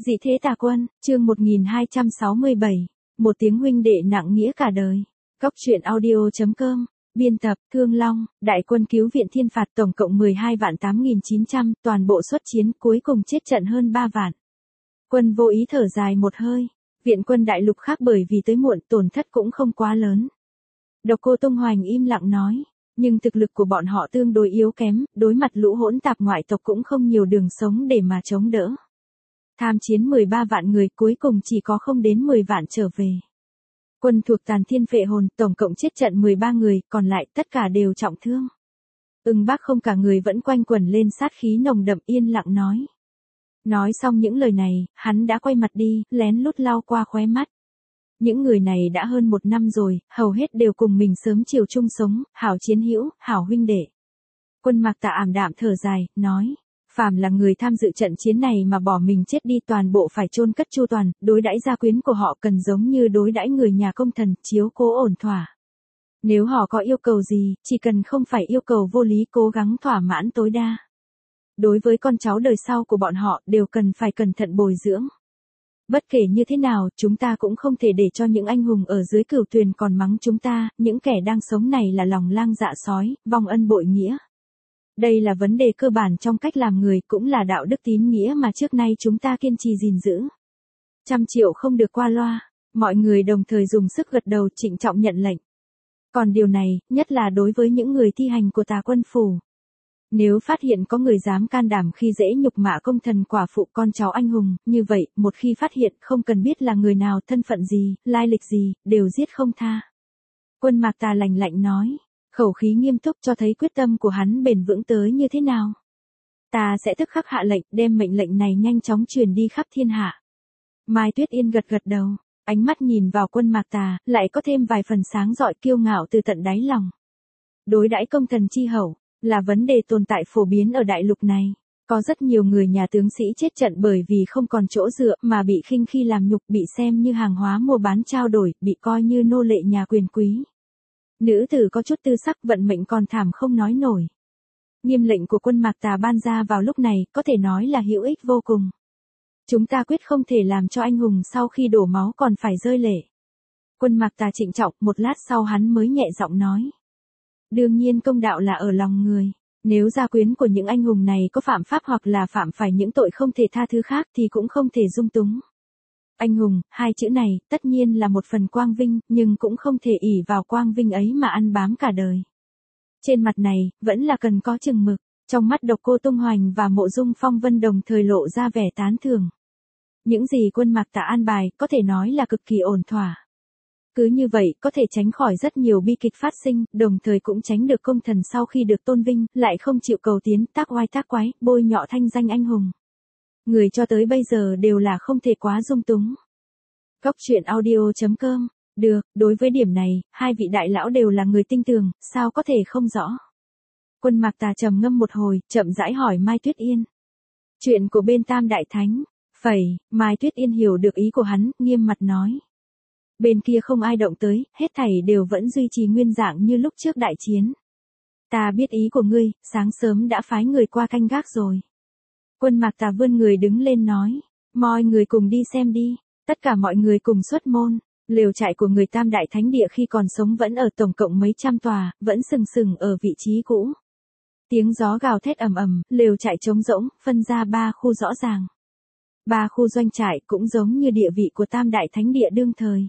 Dị thế tà quân, chương 1267, một tiếng huynh đệ nặng nghĩa cả đời. Góc truyện audio.com, biên tập, Thương Long, đại quân cứu viện thiên phạt tổng cộng 12 vạn 8.900, toàn bộ xuất chiến cuối cùng chết trận hơn 3 vạn. Quân vô ý thở dài một hơi, viện quân đại lục khác bởi vì tới muộn tổn thất cũng không quá lớn. Độc Cô Tung Hoành im lặng nói, nhưng thực lực của bọn họ tương đối yếu kém, đối mặt lũ hỗn tạp ngoại tộc cũng không nhiều đường sống để mà chống đỡ. Tham chiến 13 vạn người cuối cùng chỉ có không đến 10 vạn trở về. Quân thuộc Tàn Thiên Phệ Hồn tổng cộng chết trận 13 người, còn lại tất cả đều trọng thương. Bác không cả người vẫn quanh quẩn lên sát khí nồng đậm yên lặng nói. Nói xong những lời này, hắn đã quay mặt đi, lén lút lau qua khóe mắt. Những người này đã hơn 1 năm rồi, hầu hết đều cùng mình sớm chiều chung sống, hảo chiến hữu, hảo huynh đệ. Quân Mạc Tà ảm đạm thở dài, nói. Phàm là người tham dự trận chiến này mà bỏ mình chết đi toàn bộ phải chôn cất chu toàn, đối đãi gia quyến của họ cần giống như đối đãi người nhà công thần, chiếu cố ổn thỏa. Nếu họ có yêu cầu gì, chỉ cần không phải yêu cầu vô lý cố gắng thỏa mãn tối đa. Đối với con cháu đời sau của bọn họ đều cần phải cẩn thận bồi dưỡng. Bất kể như thế nào, chúng ta cũng không thể để cho những anh hùng ở dưới cửu tuyền còn mắng chúng ta, những kẻ đang sống này là lòng lang dạ sói, vong ân bội nghĩa. Đây là vấn đề cơ bản trong cách làm người, cũng là đạo đức tín nghĩa mà trước nay chúng ta kiên trì gìn giữ. 100 triệu không được qua loa, mọi người đồng thời dùng sức gật đầu trịnh trọng nhận lệnh. Còn điều này, nhất là đối với những người thi hành của Tà Quân Phủ. Nếu phát hiện có người dám can đảm khi dễ nhục mạ công thần quả phụ con cháu anh hùng, như vậy, một khi phát hiện không cần biết là người nào, thân phận gì, lai lịch gì, đều giết không tha. Quân Mạc Tà lạnh lạnh nói. Khẩu khí nghiêm túc cho thấy quyết tâm của hắn bền vững tới như thế nào. Ta sẽ tức khắc hạ lệnh, đem mệnh lệnh này nhanh chóng truyền đi khắp thiên hạ. Mai Tuyết Yên gật gật đầu, ánh mắt nhìn vào Quân Mạc Tà, lại có thêm vài phần sáng rọi kiêu ngạo từ tận đáy lòng. Đối đãi công thần chi hậu, là vấn đề tồn tại phổ biến ở đại lục này. Có rất nhiều người nhà tướng sĩ chết trận bởi vì không còn chỗ dựa mà bị khinh khi làm nhục, bị xem như hàng hóa mua bán trao đổi, bị coi như nô lệ nhà quyền quý. Nữ tử có chút tư sắc vận mệnh còn thảm không nói nổi. Nghiêm lệnh của Quân Mạc Tà ban ra vào lúc này có thể nói là hữu ích vô cùng. Chúng ta quyết không thể làm cho anh hùng sau khi đổ máu còn phải rơi lệ. Quân Mạc Tà trịnh trọng, một lát sau hắn mới nhẹ giọng nói. Đương nhiên công đạo là ở lòng người. Nếu gia quyến của những anh hùng này có phạm pháp hoặc là phạm phải những tội không thể tha thứ khác thì cũng không thể dung túng. Anh hùng, hai chữ này, tất nhiên là một phần quang vinh, nhưng cũng không thể ỷ vào quang vinh ấy mà ăn bám cả đời. Trên mặt này, vẫn là cần có chừng mực, trong mắt Độc Cô Tung Hoành và Mộ Dung Phong Vân đồng thời lộ ra vẻ tán thưởng. Những gì Quân Mạc Tà an bài, có thể nói là cực kỳ ổn thỏa. Cứ như vậy, có thể tránh khỏi rất nhiều bi kịch phát sinh, đồng thời cũng tránh được công thần sau khi được tôn vinh, lại không chịu cầu tiến, tác oai tác quái, bôi nhọ thanh danh anh hùng. Người cho tới bây giờ đều là không thể quá dung túng. Góc truyện audio.com, được, đối với điểm này, hai vị đại lão đều là người tinh tường, sao có thể không rõ. Quân Mạc Tà trầm ngâm một hồi, chậm rãi hỏi Mai Tuyết Yên. Chuyện của bên Tam Đại Thánh, Mai Tuyết Yên hiểu được ý của hắn, nghiêm mặt nói. Bên kia không ai động tới, hết thảy đều vẫn duy trì nguyên dạng như lúc trước đại chiến. Ta biết ý của ngươi, sáng sớm đã phái người qua canh gác rồi. Quân Mạc Tà vươn người đứng lên nói, mọi người cùng đi xem đi, tất cả mọi người cùng xuất môn, lều trại của người Tam Đại Thánh Địa khi còn sống vẫn ở tổng cộng mấy trăm tòa, vẫn sừng sừng ở vị trí cũ. Tiếng gió gào thét ầm ầm, lều trại trống rỗng, phân ra 3 khu rõ ràng. 3 khu doanh trại cũng giống như địa vị của Tam Đại Thánh Địa đương thời.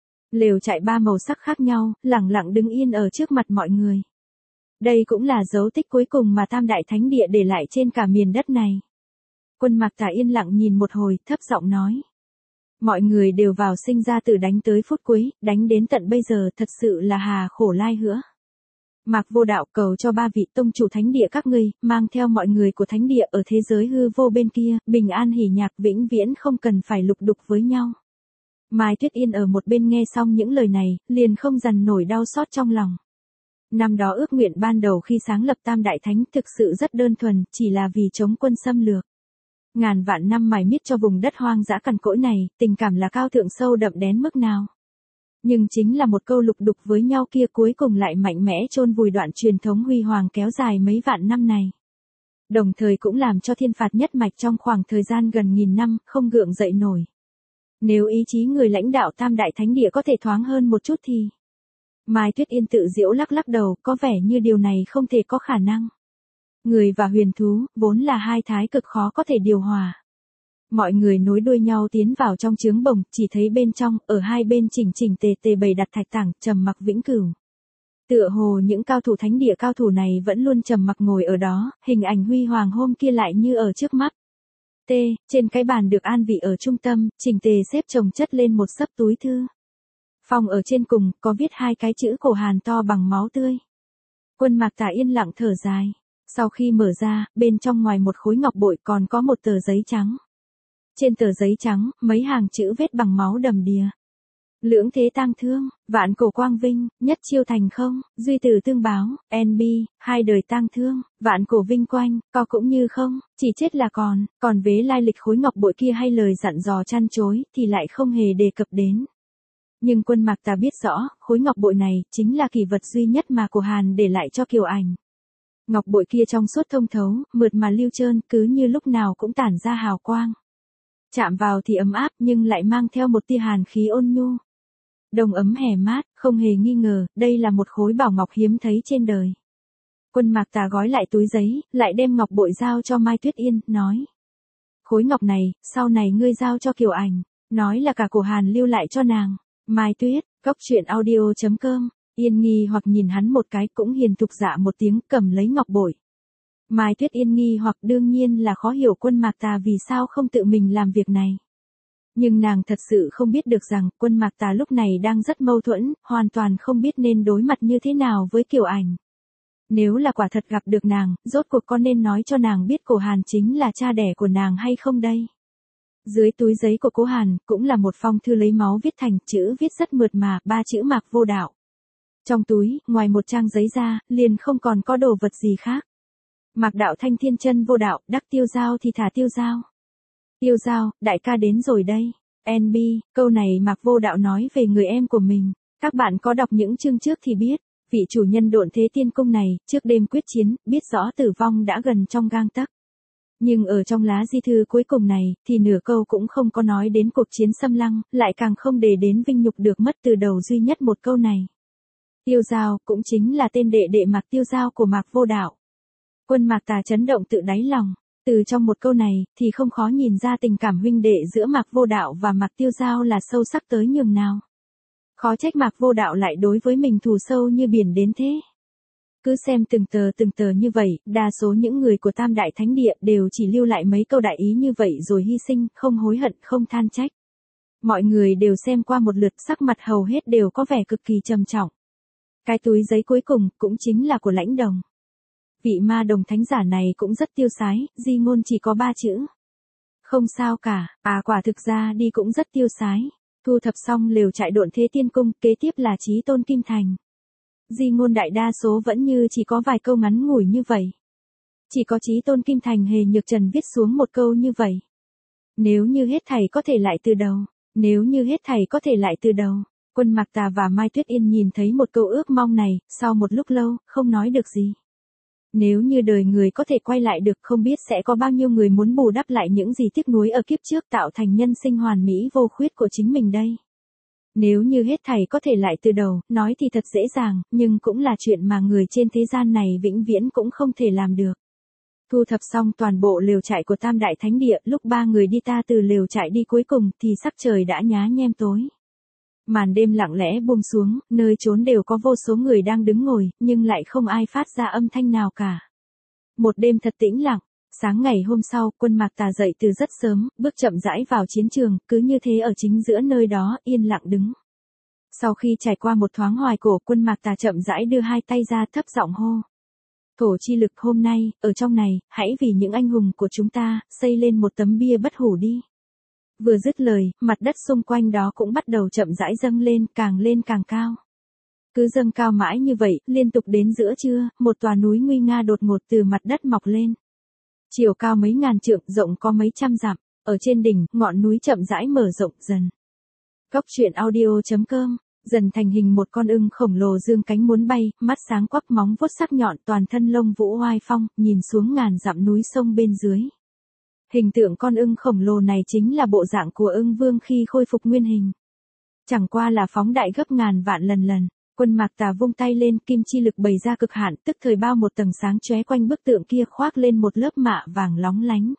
Lều trại 3 màu sắc khác nhau, lẳng lặng đứng yên ở trước mặt mọi người. Đây cũng là dấu tích cuối cùng mà Tam Đại Thánh Địa để lại trên cả miền đất này. Quân Mạc Tà yên lặng nhìn một hồi, thấp giọng nói. Mọi người đều vào sinh ra tử đánh tới phút cuối, đánh đến tận bây giờ thật sự là hà khổ lai hữa. Mạc Vô Đạo cầu cho 3 vị tông chủ thánh địa các ngươi, mang theo mọi người của thánh địa ở thế giới hư vô bên kia, bình an hỉ nhạc vĩnh viễn không cần phải lục đục với nhau. Mai Tuyết Yên ở một bên nghe xong những lời này, liền không dằn nổi đau xót trong lòng. Năm đó ước nguyện ban đầu khi sáng lập Tam Đại Thánh thực sự rất đơn thuần, chỉ là vì chống quân xâm lược. Ngàn vạn năm mài miết cho vùng đất hoang dã cằn cỗi này, tình cảm là cao thượng sâu đậm đến mức nào. Nhưng chính là một câu lục đục với nhau kia cuối cùng lại mạnh mẽ chôn vùi đoạn truyền thống huy hoàng kéo dài mấy vạn năm này. Đồng thời cũng làm cho thiên phạt nhất mạch trong khoảng thời gian gần 1000 năm không gượng dậy nổi. Nếu ý chí người lãnh đạo Tam Đại Thánh Địa có thể thoáng hơn một chút thì... Mai Tuyết Yên tự giễu lắc lắc đầu, có vẻ như điều này không thể có khả năng. Người và huyền thú, vốn là hai thái cực khó có thể điều hòa. Mọi người nối đuôi nhau tiến vào trong trướng bồng, chỉ thấy bên trong, ở hai bên chỉnh chỉnh tề tề bày đặt thạch tảng, trầm mặc vĩnh cửu. Tựa hồ những cao thủ thánh địa cao thủ này vẫn luôn trầm mặc ngồi ở đó, hình ảnh huy hoàng hôm kia lại như ở trước mắt. Trên cái bàn được an vị ở trung tâm, chỉnh tề xếp chồng chất lên một xấp túi thư. Phòng ở trên cùng, có viết hai cái chữ cổ Hàn to bằng máu tươi. Quân Mạc Tà yên lặng thở dài. Sau khi mở ra, bên trong ngoài một khối ngọc bội còn có một tờ giấy trắng. Trên tờ giấy trắng, mấy hàng chữ viết bằng máu đầm đìa. Lưỡng thế tang thương, vạn cổ quang vinh, nhất chiêu thành không, duy từ tương báo, NB, hai đời tang thương, vạn cổ vinh quanh, co cũng như không, chỉ chết là còn vế lai lịch khối ngọc bội kia hay lời dặn dò chăn chối, thì lại không hề đề cập đến. Nhưng Quân Mạc Tà biết rõ, khối ngọc bội này, chính là kỷ vật duy nhất mà cổ Hàn để lại cho Kiều Ảnh. Ngọc bội kia trong suốt thông thấu, mượt mà lưu trơn, cứ như lúc nào cũng tản ra hào quang. Chạm vào thì ấm áp nhưng lại mang theo một tia hàn khí ôn nhu. Đồng ấm hè mát, không hề nghi ngờ, đây là một khối bảo ngọc hiếm thấy trên đời. Quân Mạc Tà gói lại túi giấy, lại đem ngọc bội giao cho Mai Tuyết Yên, nói. Khối ngọc này, sau này ngươi giao cho Kiều Ảnh, nói là cả cổ Hàn lưu lại cho nàng. Mai Tuyết, coctruyện.audio.com, Yên nghi hoặc nhìn hắn một cái cũng hiền thục dạ một tiếng cầm lấy ngọc bội. Mai Tuyết Yên nghi hoặc đương nhiên là khó hiểu Quân Mạc Tà vì sao không tự mình làm việc này. Nhưng nàng thật sự không biết được rằng Quân Mạc Tà lúc này đang rất mâu thuẫn, hoàn toàn không biết nên đối mặt như thế nào với Kiều Ảnh. Nếu là quả thật gặp được nàng, rốt cuộc có nên nói cho nàng biết cổ Hàn chính là cha đẻ của nàng hay không đây? Dưới túi giấy của cố Hàn, cũng là một phong thư lấy máu viết thành, chữ viết rất mượt mà, 3 chữ Mạc Vô Đạo. Trong túi, ngoài một trang giấy ra, liền không còn có đồ vật gì khác. Mạc Đạo Thanh Thiên Chân Vô Đạo, đắc tiêu giao thì thả tiêu giao. Tiêu giao, đại ca đến rồi đây. NB, câu này Mạc Vô Đạo nói về người em của mình. Các bạn có đọc những chương trước thì biết, vị chủ nhân Độn Thế Tiên Cung này, trước đêm quyết chiến, biết rõ tử vong đã gần trong gang tấc. Nhưng ở trong lá di thư cuối cùng này, thì nửa câu cũng không có nói đến cuộc chiến xâm lăng, lại càng không để đến vinh nhục được mất từ đầu duy nhất một câu này. Tiêu giao, cũng chính là tên đệ đệ Mạc Tiêu Giao của Mạc Vô Đạo. Quân Mạc Tà chấn động tự đáy lòng, từ trong một câu này, thì không khó nhìn ra tình cảm huynh đệ giữa Mạc Vô Đạo và Mạc Tiêu Giao là sâu sắc tới nhường nào. Khó trách Mạc Vô Đạo lại đối với mình thù sâu như biển đến thế. Cứ xem từng tờ như vậy, đa số những người của Tam Đại Thánh Địa đều chỉ lưu lại mấy câu đại ý như vậy rồi hy sinh, không hối hận, không than trách. Mọi người đều xem qua một lượt, sắc mặt hầu hết đều có vẻ cực kỳ trầm trọng. Cái túi giấy cuối cùng, cũng chính là của Lãnh Đồng. Vị ma đồng thánh giả này cũng rất tiêu sái, di ngôn chỉ có 3 chữ. Không sao cả, quả thực ra đi cũng rất tiêu sái. Thu thập xong lều trại Độn Thế Tiên Cung, kế tiếp là Chí Tôn Kim Thành. Di ngôn đại đa số vẫn như chỉ có vài câu ngắn ngủi như vậy. Chỉ có Chí Tôn Kim Thành Hề Nhược Trần viết xuống một câu như vậy. Nếu như hết thảy có thể lại từ đầu, nếu như hết thảy có thể lại từ đầu. Quân Mạc Tà và Mai Tuyết Yên nhìn thấy một câu ước mong này, sau một lúc lâu, không nói được gì. Nếu như đời người có thể quay lại được, không biết sẽ có bao nhiêu người muốn bù đắp lại những gì tiếc nuối ở kiếp trước tạo thành nhân sinh hoàn mỹ vô khuyết của chính mình đây. Nếu như hết thảy có thể lại từ đầu, nói thì thật dễ dàng, nhưng cũng là chuyện mà người trên thế gian này vĩnh viễn cũng không thể làm được. Thu thập xong toàn bộ lều trại của Tam Đại Thánh Địa, lúc 3 người đi ta từ lều trại đi cuối cùng thì sắc trời đã nhá nhem tối. Màn đêm lặng lẽ buông xuống, nơi trốn đều có vô số người đang đứng ngồi, nhưng lại không ai phát ra âm thanh nào cả. Một đêm thật tĩnh lặng. Sáng ngày hôm sau, Quân Mạc Tà dậy từ rất sớm, bước chậm rãi vào chiến trường, cứ như thế ở chính giữa nơi đó, yên lặng đứng. Sau khi trải qua một thoáng hoài cổ, Quân Mạc Tà chậm rãi đưa hai tay ra thấp giọng hô. Thổ chi lực hôm nay, ở trong này, hãy vì những anh hùng của chúng ta, xây lên một tấm bia bất hủ đi. Vừa dứt lời, mặt đất xung quanh đó cũng bắt đầu chậm rãi lên càng cao. Cứ dâng cao mãi như vậy, liên tục đến giữa trưa, một tòa núi nguy nga đột ngột từ mặt đất mọc lên. Chiều cao mấy ngàn trượng, rộng có mấy trăm dặm, ở trên đỉnh, ngọn núi chậm rãi mở rộng dần. Coctruyện.audio.com, Dần thành hình một con ưng khổng lồ dương cánh muốn bay, mắt sáng quắc móng vuốt sắc nhọn toàn thân lông vũ oai phong, nhìn xuống ngàn dặm núi sông bên dưới. Hình tượng con ưng khổng lồ này chính là bộ dạng của ưng vương khi khôi phục nguyên hình. Chẳng qua là phóng đại gấp ngàn vạn lần. Quân Mạc Tà vung tay lên, kim chi lực bày ra cực hạn, tức thời bao một tầng sáng chóe quanh bức tượng kia, khoác lên một lớp mạ vàng lóng lánh.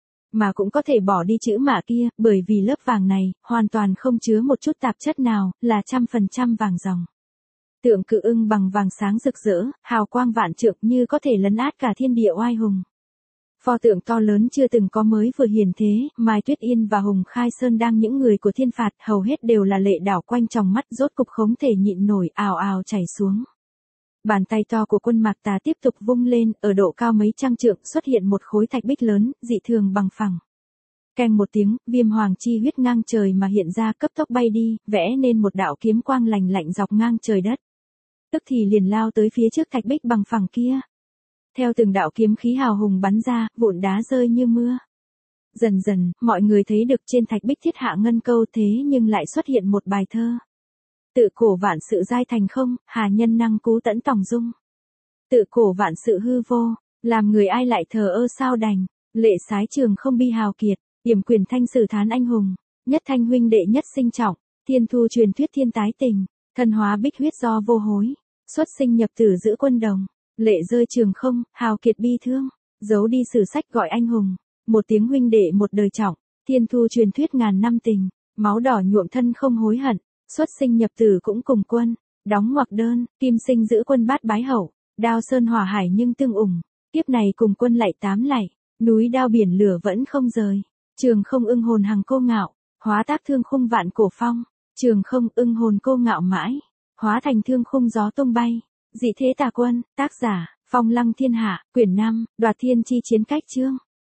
Mà cũng có thể bỏ đi chữ mạ kia, bởi vì lớp vàng này, hoàn toàn không chứa một chút tạp chất nào, là 100% vàng ròng. Tượng cự ưng bằng vàng sáng rực rỡ, hào quang vạn trượng như có thể lấn át cả thiên địa oai hùng. Pho tượng to lớn chưa từng có mới vừa hiển thế, Mai Tuyết Yên và Hùng Khai Sơn đang những người của thiên phạt, hầu hết đều là lệ đảo quanh tròng mắt, rốt cục không thể nhịn nổi, ào ào chảy xuống. Bàn tay to của Quân Mạc Tà tiếp tục vung lên, ở độ cao mấy trăm trượng xuất hiện một khối thạch bích lớn, dị thường bằng phẳng. Keng một tiếng, viêm hoàng chi huyết ngang trời mà hiện ra, cấp tốc bay đi, vẽ nên một đạo kiếm quang lành lạnh dọc ngang trời đất. Tức thì liền lao tới phía trước thạch bích bằng phẳng kia. Theo từng đạo kiếm khí hào hùng bắn ra, vụn đá rơi như mưa. Dần dần, mọi người thấy được trên thạch bích thiết hạ ngân câu, thế nhưng lại xuất hiện một bài thơ. Tự cổ vạn sự giai thành không, hà nhân năng cú tẫn tòng dung. Tự cổ vạn sự hư vô, làm người ai lại thờ ơ sao đành. Lệ sái trường không bi hào kiệt, yểm quyền thanh sử thán anh hùng. Nhất thanh huynh đệ nhất sinh trọng, thiên thu truyền thuyết thiên tái tình. Thân hóa bích huyết do vô hối, xuất sinh nhập tử giữ quân đồng. Lệ rơi trường không, hào kiệt bi thương, giấu đi sử sách gọi anh hùng. Một tiếng huynh đệ một đời trọng, thiên thu truyền thuyết ngàn năm tình. Máu đỏ nhuộm thân không hối hận, xuất sinh nhập tử cũng cùng quân. Đóng ngoặc đơn, kim sinh giữ quân bát bái hậu. Đao sơn hỏa hải nhưng tương ủng, kiếp này cùng quân lạy tám lạy. Núi đao biển lửa vẫn không rời. Trường không ưng hồn hằng cô ngạo, hóa tác thương khung vạn cổ phong. Trường không ưng hồn cô ngạo mãi, hóa thành thương khung gió tung bay. Dị thế tà quân, tác giả, Phong Lăng Thiên Hạ, quyển 5, Đoạt Thiên Chi Chiến Cách chương.